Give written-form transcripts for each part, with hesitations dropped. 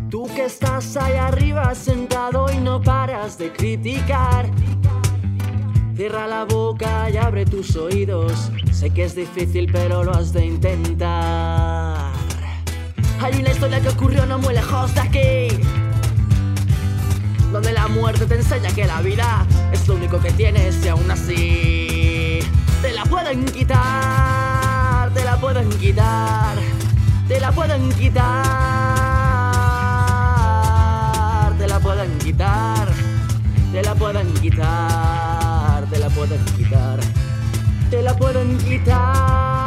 Tú que estás ahí arriba sentado y no paras de criticar. Cierra la boca y abre tus oídos. Sé que es difícil pero lo has de intentar. Hay una historia que ocurrió no muy lejos de aquí, donde la muerte te enseña que la vida es lo único que tienes y aún así te la pueden quitar, te la pueden quitar, te la pueden quitar, te la pueden quitar, te la pueden quitar, te la pueden quitar, te la pueden quitar.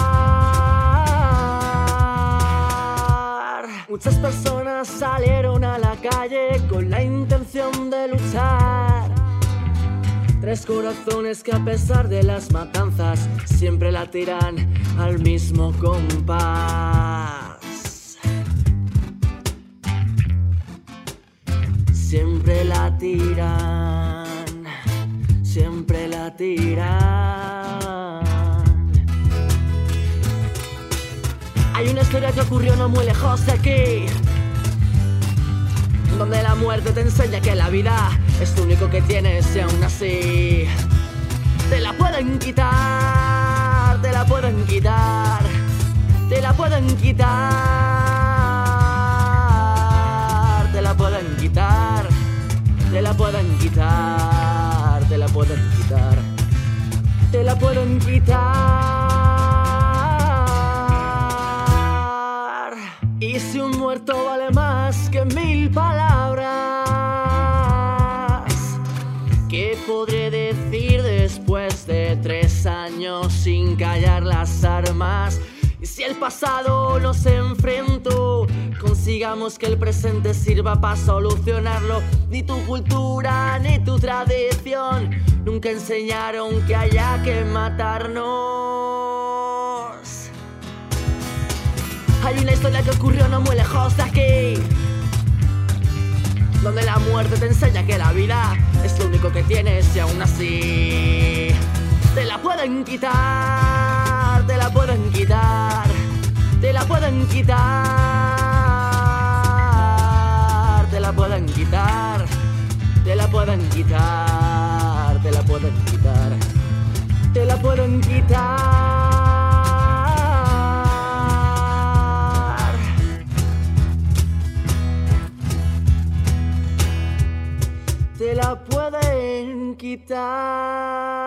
Muchas personas salieron a la calle con la intención de luchar. Tres corazones que a pesar de las matanzas siempre la tiran al mismo compás. Siempre la tiran, siempre la tiran. Hay una historia que ocurrió no muy lejos de aquí, donde la muerte te enseña que la vida es lo único que tienes y aún así te la pueden quitar, te la pueden quitar, te la pueden quitar, te la pueden quitar, te la pueden quitar, te la pueden quitar, te la pueden quitar. Y si un muerto vale más que 1000 palabras, ¿qué podré decir después de 3 años sin callar las armas? Y si el pasado nos enfrentó, consigamos que el presente sirva para solucionarlo. Ni tu cultura ni tu tradición nunca enseñaron que haya que matarnos. Hay una historia que ocurrió no muy lejos de aquí, donde la muerte te enseña que la vida es lo único que tienes y aún así te la pueden quitar, te la pueden quitar, te la pueden quitar, te la pueden quitar, te la pueden quitar, te la pueden quitar, te la pueden quitar. Te la pueden quitar.